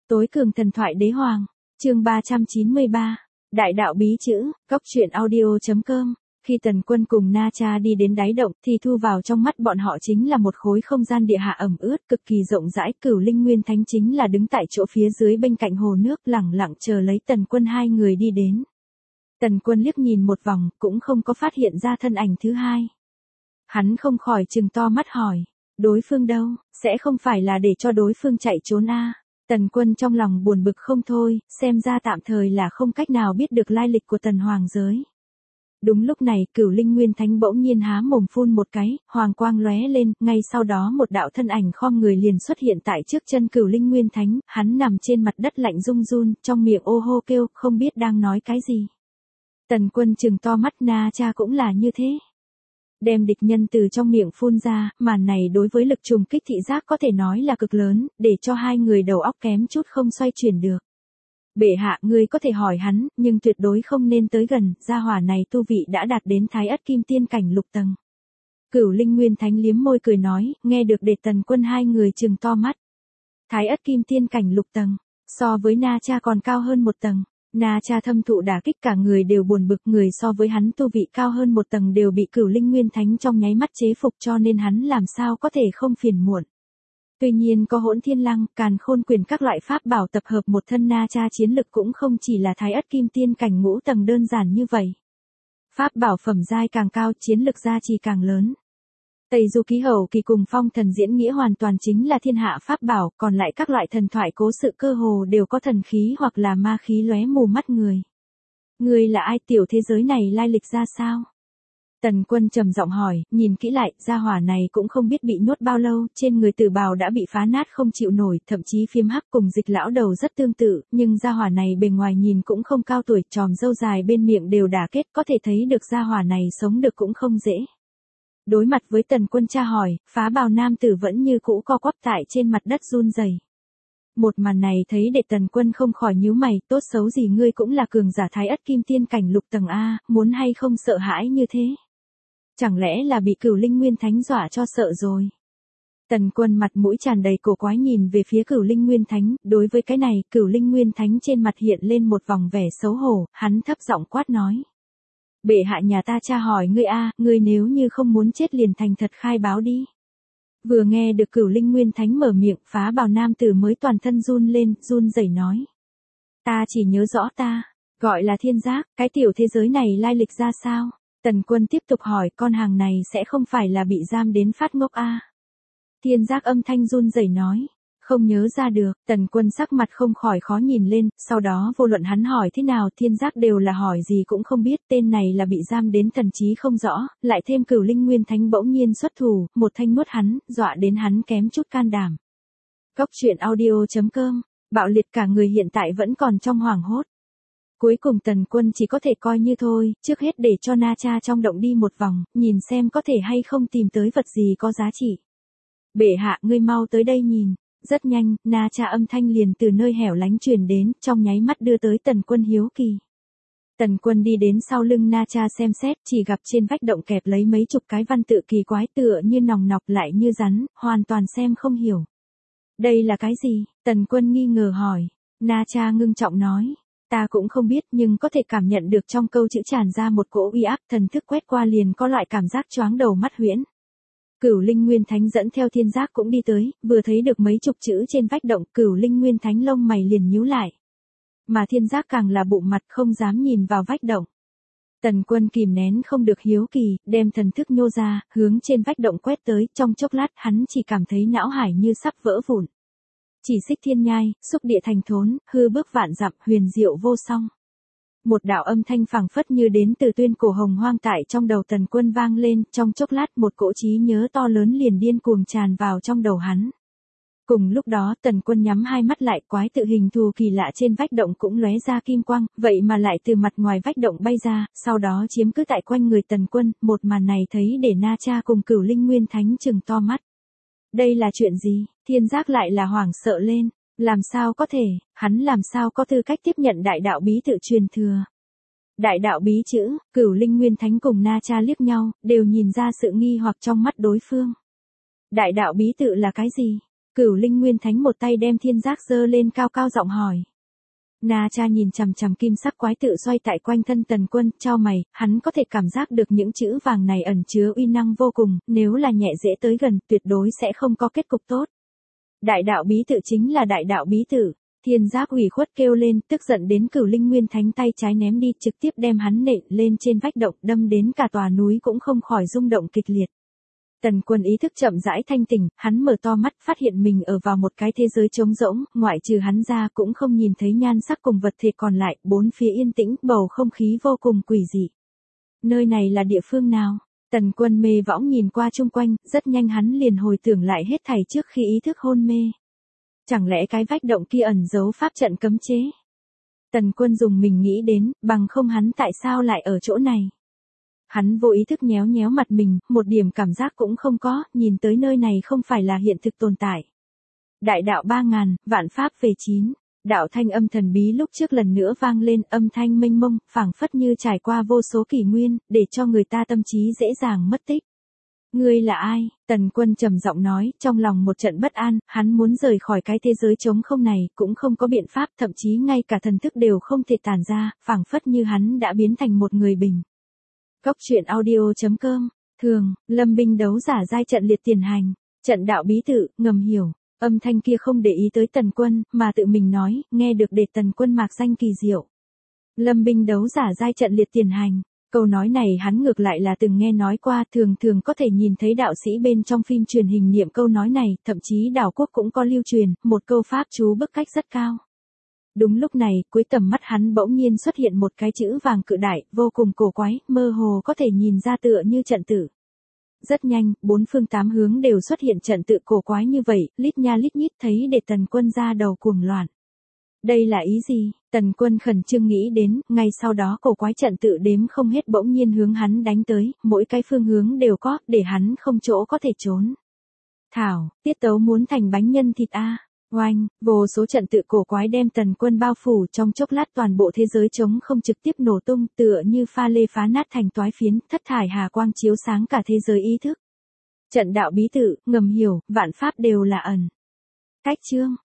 Tối cường thần thoại đế hoàng, chương 393, đại đạo bí chữ, góc truyện audio.com. Khi Tần Quân cùng Na Cha đi đến đáy động thì thu vào trong mắt bọn họ chính là một khối không gian địa hạ ẩm ướt cực kỳ rộng rãi. Cửu Linh Nguyên Thánh chính là đứng tại chỗ phía dưới bên cạnh hồ nước lẳng lặng chờ lấy Tần Quân hai người đi đến. Tần Quân liếc nhìn một vòng cũng không có phát hiện ra thân ảnh thứ hai. Hắn không khỏi trừng to mắt hỏi, đối phương đâu, sẽ không phải là để cho đối phương chạy trốn à? Tần Quân trong lòng buồn bực không thôi, xem ra tạm thời là không cách nào biết được lai lịch của Tần Hoàng giới. Đúng lúc này Cửu Linh Nguyên Thánh bỗng nhiên há mồm phun một cái, hoàng quang lóe lên, ngay sau đó một đạo thân ảnh khom người liền xuất hiện tại trước chân Cửu Linh Nguyên Thánh, hắn nằm trên mặt đất lạnh run run, trong miệng ô hô kêu, không biết đang nói cái gì. Tần Quân trừng to mắt, Na Cha cũng là như thế. Đem địch nhân từ trong miệng phun ra, màn này đối với lực trùng kích thị giác có thể nói là cực lớn, để cho hai người đầu óc kém chút không xoay chuyển được. Bệ hạ, ngươi có thể hỏi hắn, nhưng tuyệt đối không nên tới gần, gia hỏa này tu vị đã đạt đến Thái Ất Kim Tiên cảnh lục tầng. Cửu Linh Nguyên Thánh liếm môi cười nói, nghe được để Tần Quân hai người trừng to mắt. Thái Ất Kim Tiên cảnh lục tầng, so với Na Cha còn cao hơn một tầng. Na Cha thâm thụ đả kích, cả người đều buồn bực, người so với hắn tu vị cao hơn một tầng đều bị Cửu Linh Nguyên Thánh trong nháy mắt chế phục, cho nên hắn làm sao có thể không phiền muộn. Tuy nhiên có Hỗn Thiên Lăng, Càn Khôn Quyền các loại pháp bảo tập hợp một thân, Na Cha chiến lực cũng không chỉ là Thái Ất Kim Tiên cảnh ngũ tầng đơn giản như vậy. Pháp bảo phẩm giai càng cao, chiến lực gia trì càng lớn. Tây Du Ký Hầu Kỳ cùng Phong Thần Diễn Nghĩa hoàn toàn chính là thiên hạ pháp bảo, còn lại các loại thần thoại cố sự cơ hồ đều có thần khí hoặc là ma khí lóe mù mắt người. Người là ai, tiểu thế giới này lai lịch ra sao? Tần Quân trầm giọng hỏi, nhìn kỹ lại, gia hỏa này cũng không biết bị nhốt bao lâu, trên người tử bào đã bị phá nát không chịu nổi, thậm chí phiếm hắc cùng Dịch lão đầu rất tương tự, nhưng gia hỏa này bề ngoài nhìn cũng không cao tuổi, tròm râu dài bên miệng đều đả kết, có thể thấy được gia hỏa này sống được cũng không dễ. Đối mặt với Tần Quân tra hỏi, phá bào nam tử vẫn như cũ co quắp tại trên mặt đất run rẩy. Một màn này thấy để Tần Quân không khỏi nhíu mày, tốt xấu gì ngươi cũng là cường giả Thái Ất Kim Tiên cảnh lục tầng a, muốn hay không sợ hãi như thế? Chẳng lẽ là bị Cửu Linh Nguyên Thánh dọa cho sợ rồi? Tần Quân mặt mũi tràn đầy cổ quái nhìn về phía Cửu Linh Nguyên Thánh, đối với cái này, Cửu Linh Nguyên Thánh trên mặt hiện lên một vòng vẻ xấu hổ, hắn thấp giọng quát nói. Bệ hạ nhà ta tra hỏi ngươi a, ngươi nếu như không muốn chết liền thành thật khai báo đi. Vừa nghe được Cửu Linh Nguyên Thánh mở miệng, phá bào nam tử mới toàn thân run lên, run rẩy nói. Ta chỉ nhớ rõ ta, gọi là Thiên Giác, cái tiểu thế giới này lai lịch ra sao? Tần Quân tiếp tục hỏi, con hàng này sẽ không phải là bị giam đến phát ngốc a? Thiên Giác âm thanh run rẩy nói. Không nhớ ra được, Tần Quân sắc mặt không khỏi khó nhìn lên, sau đó vô luận hắn hỏi thế nào Thiên Giác đều là hỏi gì cũng không biết, tên này là bị giam đến thần trí không rõ, lại thêm Cửu Linh Nguyên Thánh bỗng nhiên xuất thủ, một thanh nuốt hắn, dọa đến hắn kém chút can đảm. Góc truyện audio.com, bạo liệt cả người hiện tại vẫn còn trong hoảng hốt. Cuối cùng Tần Quân chỉ có thể coi như thôi, trước hết để cho Na Cha trong động đi một vòng, nhìn xem có thể hay không tìm tới vật gì có giá trị. Bệ hạ, ngươi mau tới đây nhìn. Rất nhanh, Na Cha âm thanh liền từ nơi hẻo lánh truyền đến, trong nháy mắt đưa tới Tần Quân hiếu kỳ. Tần Quân đi đến sau lưng Na Cha xem xét, chỉ gặp trên vách động kẹp lấy mấy chục cái văn tự kỳ quái tựa như nòng nọc lại như rắn, hoàn toàn xem không hiểu. Đây là cái gì? Tần Quân nghi ngờ hỏi. Na Cha ngưng trọng nói. Ta cũng không biết nhưng có thể cảm nhận được trong câu chữ tràn ra một cỗ uy áp, thần thức quét qua liền có loại cảm giác choáng đầu mắt huyễn. Cửu Linh Nguyên Thánh dẫn theo Thiên Giác cũng đi tới, vừa thấy được mấy chục chữ trên vách động, Cửu Linh Nguyên Thánh lông mày liền nhíu lại. Mà Thiên Giác càng là bụng mặt không dám nhìn vào vách động. Tần Quân kìm nén không được hiếu kỳ, đem thần thức nhô ra, hướng trên vách động quét tới, trong chốc lát hắn chỉ cảm thấy não hải như sắp vỡ vụn. Chỉ xích thiên nhai, xúc địa thành thốn, hư bước vạn dặm, huyền diệu vô song. Một đạo âm thanh phảng phất như đến từ tuyên cổ hồng hoang tại trong đầu Tần Quân vang lên, trong chốc lát một cỗ trí nhớ to lớn liền điên cuồng tràn vào trong đầu hắn. Cùng lúc đó Tần Quân nhắm hai mắt lại, quái tự hình thù kỳ lạ trên vách động cũng lóe ra kim quang, vậy mà lại từ mặt ngoài vách động bay ra, sau đó chiếm cứ tại quanh người Tần Quân, một màn này thấy để Na Cha cùng Cửu Linh Nguyên Thánh trừng to mắt. Đây là chuyện gì? Thiên Giác lại là hoảng sợ lên. Làm sao có thể, hắn làm sao có tư cách tiếp nhận đại đạo bí tự truyền thừa. Đại đạo bí chữ, Cửu Linh Nguyên Thánh cùng Na Cha liếc nhau, đều nhìn ra sự nghi hoặc trong mắt đối phương. Đại đạo bí tự là cái gì? Cửu Linh Nguyên Thánh một tay đem thiên giác giơ lên cao cao giọng hỏi. Na Cha nhìn chằm chằm kim sắc quái tự xoay tại quanh thân Tần Quân, chau mày, hắn có thể cảm giác được những chữ vàng này ẩn chứa uy năng vô cùng, nếu là nhẹ dễ tới gần, tuyệt đối sẽ không có kết cục tốt. Đại đạo bí tự chính là đại đạo bí tự. Thiên giác ủy khuất kêu lên, tức giận đến Cửu Linh Nguyên Thánh tay trái ném đi, trực tiếp đem hắn nện lên trên vách động, đâm đến cả tòa núi cũng không khỏi rung động kịch liệt. Tần Quân ý thức chậm rãi thanh tỉnh, hắn mở to mắt, phát hiện mình ở vào một cái thế giới trống rỗng, ngoại trừ hắn ra cũng không nhìn thấy nhan sắc cùng vật thể còn lại, bốn phía yên tĩnh, bầu không khí vô cùng quỷ dị. Nơi này là địa phương nào? Tần Quân mê võng nhìn qua chung quanh, rất nhanh hắn liền hồi tưởng lại hết thảy trước khi ý thức hôn mê. Chẳng lẽ cái vách động kia ẩn giấu pháp trận cấm chế? Tần Quân dùng mình nghĩ đến, bằng không hắn tại sao lại ở chỗ này? Hắn vô ý thức nhéo nhéo mặt mình, một điểm cảm giác cũng không có, nhìn tới nơi này không phải là hiện thực tồn tại. Đại đạo 3000, vạn pháp về 9. Đạo thanh âm thần bí lúc trước lần nữa vang lên, âm thanh mênh mông, phảng phất như trải qua vô số kỷ nguyên, để cho người ta tâm trí dễ dàng mất tích. Ngươi là ai? Tần Quân trầm giọng nói, trong lòng một trận bất an, hắn muốn rời khỏi cái thế giới trống không này, cũng không có biện pháp, thậm chí ngay cả thần thức đều không thể tản ra, phảng phất như hắn đã biến thành một người bình. Cốc truyện audio.com, thường, lâm binh đấu giả giai trận liệt tiền hành, trận đạo bí tự, ngầm hiểu, âm thanh kia không để ý tới Tần Quân, mà tự mình nói, nghe được để Tần Quân mạc danh kỳ diệu. Lâm binh đấu giả giai trận liệt tiền hành, câu nói này hắn ngược lại là từng nghe nói qua, thường thường có thể nhìn thấy đạo sĩ bên trong phim truyền hình niệm câu nói này, thậm chí đảo quốc cũng có lưu truyền, một câu pháp chú bức cách rất cao. Đúng lúc này, cuối tầm mắt hắn bỗng nhiên xuất hiện một cái chữ vàng cự đại, vô cùng cổ quái, mơ hồ có thể nhìn ra tựa như trận tự. Rất nhanh, bốn phương tám hướng đều xuất hiện trận tự cổ quái như vậy, lít nha lít nhít thấy để Tần Quân ra đầu cuồng loạn. Đây là ý gì? Tần Quân khẩn trương nghĩ đến, ngay sau đó cổ quái trận tự đếm không hết bỗng nhiên hướng hắn đánh tới, mỗi cái phương hướng đều có, để hắn không chỗ có thể trốn. Thảo, tiết tấu muốn thành bánh nhân thịt a. Oanh, vô số trận tự cổ quái đem Tần Quân bao phủ, trong chốc lát toàn bộ thế giới trống không trực tiếp nổ tung, tựa như pha lê phá nát thành toái phiến, thất thải hà quang chiếu sáng cả thế giới ý thức. Trận đạo bí tự, ngầm hiểu, vạn pháp đều là ẩn. Cách chương